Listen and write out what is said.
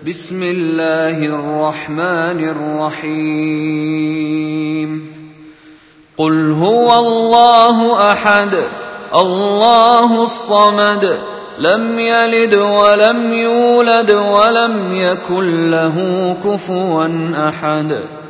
بسم الله الرحمن الرحيم قل هو الله أحد الله الصمد لم يلد ولم يولد ولم يكن له كفوا أحد